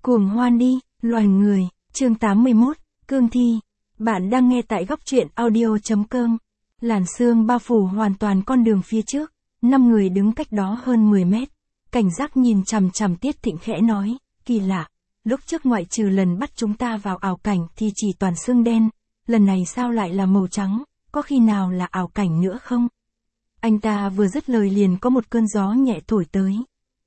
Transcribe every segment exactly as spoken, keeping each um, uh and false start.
Cuồng hoan đi, loài người, chương tám mươi mốt, cương thi. Bạn đang nghe tại góc truyện audio.com. Làn sương bao phủ hoàn toàn con đường phía trước, năm người đứng cách đó hơn mười mét. Cảnh giác nhìn chằm chằm Tiết Thịnh khẽ nói, kỳ lạ, lúc trước ngoại trừ lần bắt chúng ta vào ảo cảnh thì chỉ toàn sương đen, lần này sao lại là màu trắng, có khi nào là ảo cảnh nữa không? Anh ta vừa dứt lời liền có một cơn gió nhẹ thổi tới.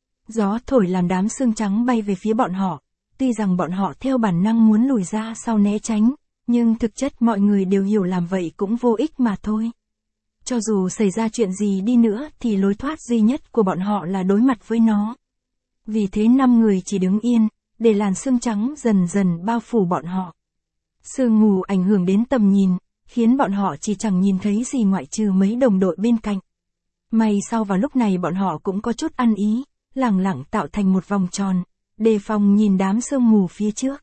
Gió thổi làm đám sương trắng bay về phía bọn họ, tuy rằng bọn họ theo bản năng muốn lùi ra sau né tránh, nhưng thực chất mọi người đều hiểu làm vậy cũng vô ích mà thôi. Cho dù xảy ra chuyện gì đi nữa thì lối thoát duy nhất của bọn họ là đối mặt với nó. Vì thế năm người chỉ đứng yên, để làn sương trắng dần dần bao phủ bọn họ. Sương mù ảnh hưởng đến tầm nhìn, khiến bọn họ chỉ chẳng nhìn thấy gì ngoại trừ mấy đồng đội bên cạnh. May sau vào lúc này bọn họ cũng có chút ăn ý, lẳng lặng tạo thành một vòng tròn, đề phòng nhìn đám sương mù phía trước.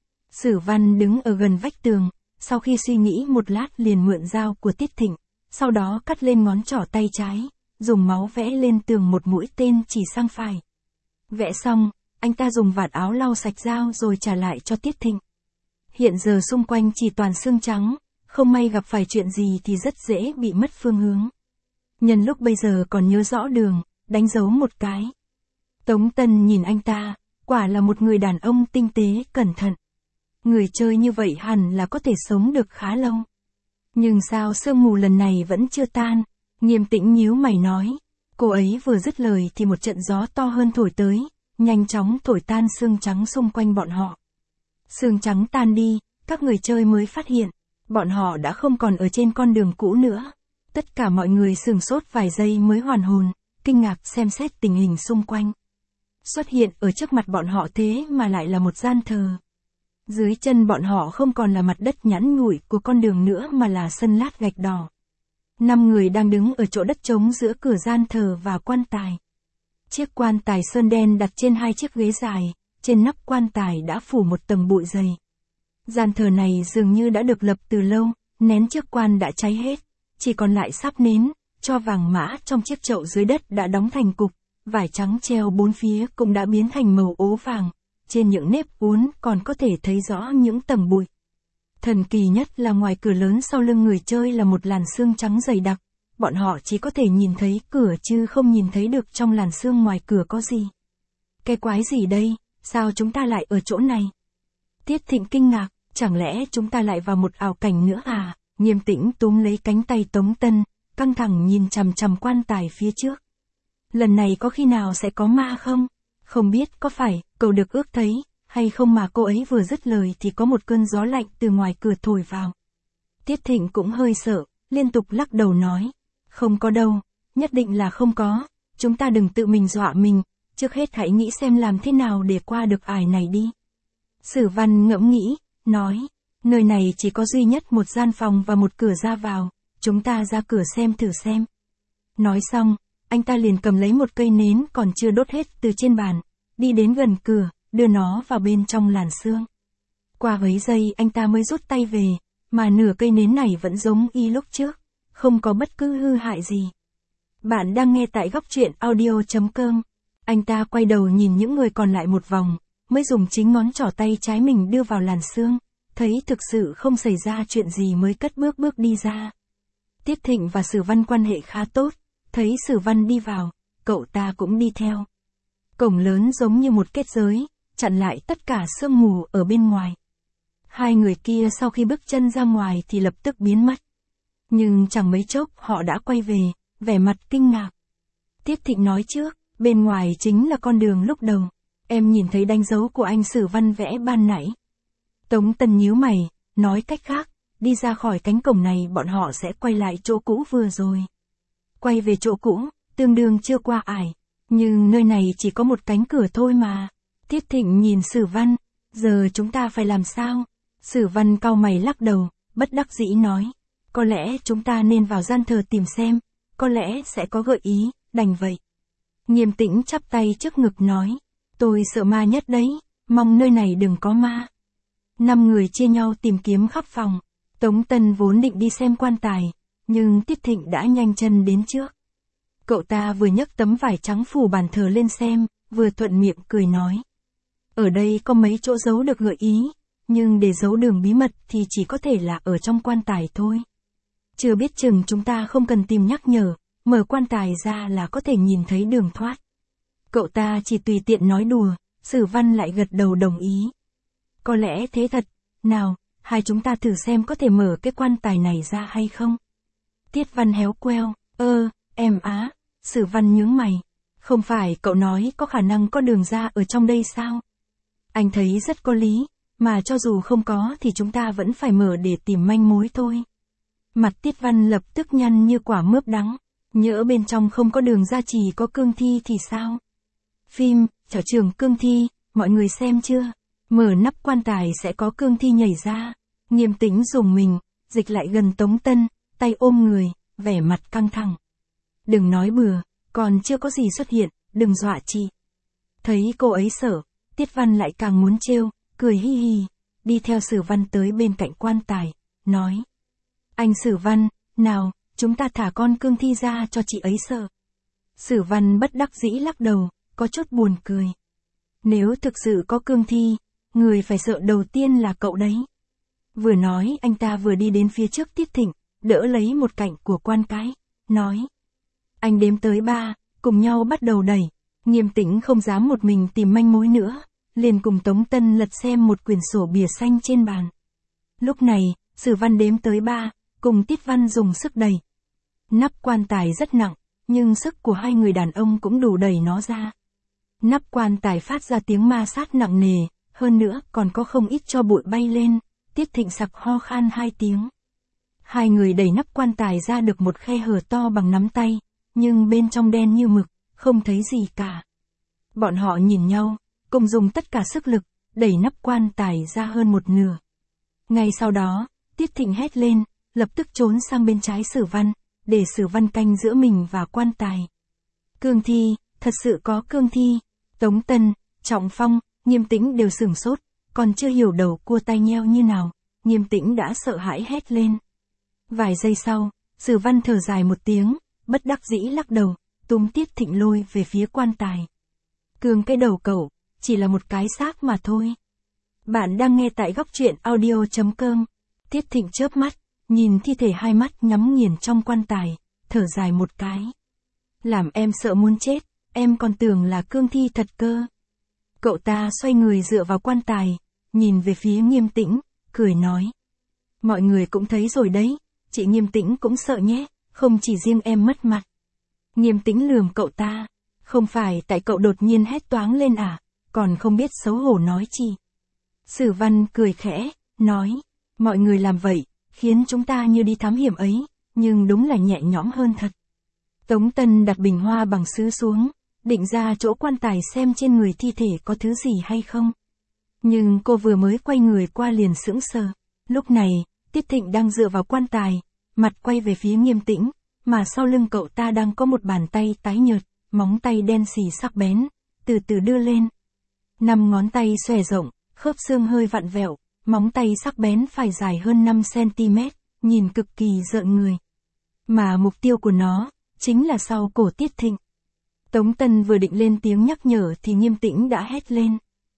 Sử Văn đứng ở gần vách tường, sau khi suy nghĩ một lát liền mượn dao của Tiết Thịnh, sau đó cắt lên ngón trỏ tay trái, dùng máu vẽ lên tường một mũi tên chỉ sang phải. Vẽ xong, anh ta dùng vạt áo lau sạch dao rồi trả lại cho Tiết Thịnh. Hiện giờ xung quanh chỉ toàn sương trắng, không may gặp phải chuyện gì thì rất dễ bị mất phương hướng. Nhân lúc bây giờ còn nhớ rõ đường, đánh dấu một cái. Tống Tân nhìn anh ta, quả là một người đàn ông tinh tế, cẩn thận. Người chơi như vậy hẳn là có thể sống được khá lâu. Nhưng sao sương mù lần này vẫn chưa tan? Nghiêm Tĩnh nhíu mày nói. Cô ấy vừa dứt lời thì một trận gió to hơn thổi tới, nhanh chóng thổi tan sương trắng xung quanh bọn họ. Sương trắng tan đi, các người chơi mới phát hiện, bọn họ đã không còn ở trên con đường cũ nữa. Tất cả mọi người sửng sốt vài giây mới hoàn hồn, kinh ngạc xem xét tình hình xung quanh. Xuất hiện ở trước mặt bọn họ thế mà lại là một gian thờ. Dưới chân bọn họ không còn là mặt đất nhẵn nhụi của con đường nữa mà là sân lát gạch đỏ. Năm người đang đứng ở chỗ đất trống giữa cửa gian thờ và quan tài. Chiếc quan tài sơn đen đặt trên hai chiếc ghế dài, trên nắp quan tài đã phủ một tầng bụi dày. Gian thờ này dường như đã được lập từ lâu, nén chiếc quan đã cháy hết, chỉ còn lại sáp nến, cho vàng mã trong chiếc chậu dưới đất đã đóng thành cục, vải trắng treo bốn phía cũng đã biến thành màu ố vàng, trên những nếp uốn còn có thể thấy rõ những tầng bụi. Thần kỳ nhất là ngoài cửa lớn sau lưng người chơi là một làn sương trắng dày đặc, bọn họ chỉ có thể nhìn thấy cửa chứ không nhìn thấy được trong làn sương ngoài cửa có gì. Cái quái gì đây, sao chúng ta lại ở chỗ này? Tiết Thịnh kinh ngạc, chẳng lẽ chúng ta lại vào một ảo cảnh nữa à? Nghiêm Tĩnh túm lấy cánh tay Tống Tân, căng thẳng nhìn chằm chằm quan tài phía trước. Lần này có khi nào sẽ có ma không? Không biết có phải, cầu được ước thấy, hay không mà cô ấy vừa dứt lời thì có một cơn gió lạnh từ ngoài cửa thổi vào. Tiết Thịnh cũng hơi sợ, liên tục lắc đầu nói. Không có đâu, nhất định là không có, chúng ta đừng tự mình dọa mình, trước hết hãy nghĩ xem làm thế nào để qua được ải này đi. Sử Văn ngẫm nghĩ, nói, nơi này chỉ có duy nhất một gian phòng và một cửa ra vào, chúng ta ra cửa xem thử xem. Nói xong, anh ta liền cầm lấy một cây nến còn chưa đốt hết từ trên bàn, đi đến gần cửa, đưa nó vào bên trong làn sương. Qua mấy giây anh ta mới rút tay về, mà nửa cây nến này vẫn giống y lúc trước, không có bất cứ hư hại gì. Bạn đang nghe tại góc truyện audio.com. Anh ta quay đầu nhìn những người còn lại một vòng, mới dùng chính ngón trỏ tay trái mình đưa vào làn sương, thấy thực sự không xảy ra chuyện gì mới cất bước bước đi ra. Tiết Thịnh và Sử Văn quan hệ khá tốt, thấy Sử Văn đi vào, cậu ta cũng đi theo. Cổng lớn giống như một kết giới, chặn lại tất cả sương mù ở bên ngoài. Hai người kia sau khi bước chân ra ngoài thì lập tức biến mất. Nhưng chẳng mấy chốc họ đã quay về, vẻ mặt kinh ngạc. Tiết Thịnh nói trước, bên ngoài chính là con đường lúc đầu, em nhìn thấy đánh dấu của anh Sử Văn vẽ ban nãy. Tống Tân nhíu mày, nói cách khác, đi ra khỏi cánh cổng này bọn họ sẽ quay lại chỗ cũ vừa rồi. Quay về chỗ cũ, tương đương chưa qua ải, nhưng nơi này chỉ có một cánh cửa thôi mà. Tiết Thịnh nhìn Sử Văn, giờ chúng ta phải làm sao? Sử Văn cau mày lắc đầu, bất đắc dĩ nói, có lẽ chúng ta nên vào gian thờ tìm xem, có lẽ sẽ có gợi ý, đành vậy. Nghiêm Tĩnh chắp tay trước ngực nói, tôi sợ ma nhất đấy, mong nơi này đừng có ma. Năm người chia nhau tìm kiếm khắp phòng, Tống Tân vốn định đi xem quan tài, nhưng Tiết Thịnh đã nhanh chân đến trước. Cậu ta vừa nhấc tấm vải trắng phủ bàn thờ lên xem, vừa thuận miệng cười nói. Ở đây có mấy chỗ giấu được gợi ý, nhưng để giấu đường bí mật thì chỉ có thể là ở trong quan tài thôi. Chưa biết chừng chúng ta không cần tìm nhắc nhở, mở quan tài ra là có thể nhìn thấy đường thoát. Cậu ta chỉ tùy tiện nói đùa, Sử Văn lại gật đầu đồng ý. Có lẽ thế thật, nào, hai chúng ta thử xem có thể mở cái quan tài này ra hay không. Tiết Văn héo queo, ơ, em á, Sử Văn nhướng mày. Không phải cậu nói có khả năng có đường ra ở trong đây sao? Anh thấy rất có lý, mà cho dù không có thì chúng ta vẫn phải mở để tìm manh mối thôi. Mặt Tiết Văn lập tức nhăn như quả mướp đắng, nhỡ bên trong không có đường ra chỉ có cương thi thì sao? Phim, Sở Trường Cương Thi, mọi người xem chưa? Mở nắp quan tài sẽ có cương thi nhảy ra. Nghiêm Tĩnh dùng mình, dịch lại gần Tống Tân, tay ôm người, vẻ mặt căng thẳng. Đừng nói bừa, còn chưa có gì xuất hiện, đừng dọa chị. Thấy cô ấy sợ, Tiết Văn lại càng muốn trêu, cười hi hi, đi theo Sử Văn tới bên cạnh quan tài, nói. Anh Sử Văn, nào, chúng ta thả con cương thi ra cho chị ấy sợ. Sử Văn bất đắc dĩ lắc đầu, có chút buồn cười. Nếu thực sự có cương thi, người phải sợ đầu tiên là cậu đấy. Vừa nói anh ta vừa đi đến phía trước Tiết Thịnh, đỡ lấy một cạnh của quan cái, nói. Anh đếm tới ba, cùng nhau bắt đầu đẩy. Nghiêm Tĩnh không dám một mình tìm manh mối nữa, liền cùng Tống Tân lật xem một quyển sổ bìa xanh trên bàn. Lúc này, Sử Văn đếm tới ba, cùng Tiết Văn dùng sức đẩy. Nắp quan tài rất nặng, nhưng sức của hai người đàn ông cũng đủ đẩy nó ra. Nắp quan tài phát ra tiếng ma sát nặng nề, hơn nữa còn có không ít tro bụi bay lên, Tiết Thịnh sặc ho khan hai tiếng. Hai người đẩy nắp quan tài ra được một khe hở to bằng nắm tay, nhưng bên trong đen như mực, không thấy gì cả. Bọn họ nhìn nhau, cùng dùng tất cả sức lực, đẩy nắp quan tài ra hơn một nửa. Ngay sau đó, Tiết Thịnh hét lên, lập tức trốn sang bên trái Sử Văn, để Sử Văn canh giữa mình và quan tài. Cương thi, thật sự có cương thi. Tống Tân, Trọng Phong, Nghiêm Tĩnh đều sửng sốt, còn chưa hiểu đầu cua tai nheo như nào, Nghiêm Tĩnh đã sợ hãi hét lên. Vài giây sau, Sử Văn thở dài một tiếng, bất đắc dĩ lắc đầu, túm Tiết Thịnh lôi về phía quan tài. Cương cái đầu cậu, chỉ là một cái xác mà thôi. Bạn đang nghe tại góc truyện audio chấm com. Tiết Thịnh chớp mắt, nhìn thi thể hai mắt nhắm nghiền trong quan tài, thở dài một cái. Làm em sợ muốn chết, em còn tưởng là cương thi thật cơ. Cậu ta xoay người dựa vào quan tài, nhìn về phía Nghiêm Tĩnh, cười nói. Mọi người cũng thấy rồi đấy, chị Nghiêm Tĩnh cũng sợ nhé, không chỉ riêng em mất mặt. Nghiêm Tĩnh lườm cậu ta, không phải tại cậu đột nhiên hét toáng lên à, còn không biết xấu hổ nói chi. Sử Văn cười khẽ, nói, mọi người làm vậy, khiến chúng ta như đi thám hiểm ấy, nhưng đúng là nhẹ nhõm hơn thật. Tống Tân đặt bình hoa bằng sứ xuống, định ra chỗ quan tài xem trên người thi thể có thứ gì hay không. Nhưng cô vừa mới quay người qua liền sững sờ. Lúc này, Tiết Thịnh đang dựa vào quan tài, mặt quay về phía Nghiêm Tĩnh, mà sau lưng cậu ta đang có một bàn tay tái nhợt, móng tay đen xì sắc bén, từ từ đưa lên. Năm ngón tay xòe rộng, khớp xương hơi vặn vẹo, móng tay sắc bén phải dài hơn năm xăng-ti-mét, nhìn cực kỳ rợn người. Mà mục tiêu của nó, chính là sau cổ Tiết Thịnh. Tống Tân vừa định lên tiếng nhắc nhở thì Nghiêm Tĩnh đã hét lên.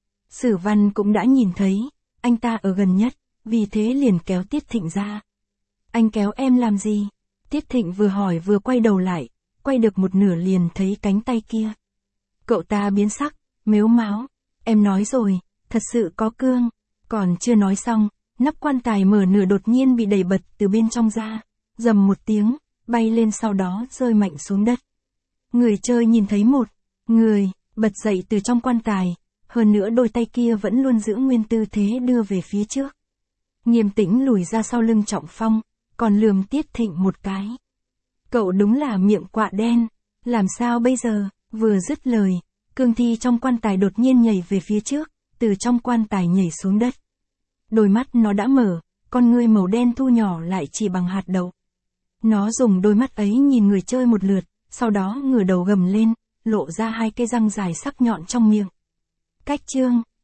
Sử Văn cũng đã nhìn thấy, anh ta ở gần nhất, vì thế liền kéo Tiết Thịnh ra. Anh kéo em làm gì? Tiết Thịnh vừa hỏi vừa quay đầu lại, quay được một nửa liền thấy cánh tay kia. Cậu ta biến sắc, mếu máo. Em nói rồi, thật sự có cương. Còn chưa nói xong, nắp quan tài mở nửa đột nhiên bị đẩy bật từ bên trong ra, rầm một tiếng, bay lên sau đó rơi mạnh xuống đất. Người chơi nhìn thấy một người bật dậy từ trong quan tài, hơn nữa đôi tay kia vẫn luôn giữ nguyên tư thế đưa về phía trước. Nghiêm Tĩnh lùi ra sau lưng Trọng Phong, còn lườm Tiết Thịnh một cái. Cậu đúng là miệng quạ đen, làm sao bây giờ? Vừa dứt lời, cương thi trong quan tài đột nhiên nhảy về phía trước, từ trong quan tài nhảy xuống đất. Đôi mắt nó đã mở, con ngươi màu đen thu nhỏ lại chỉ bằng hạt đậu. Nó dùng đôi mắt ấy nhìn người chơi một lượt, sau đó ngửa đầu gầm lên, lộ ra hai cái răng dài sắc nhọn trong miệng. Cách chương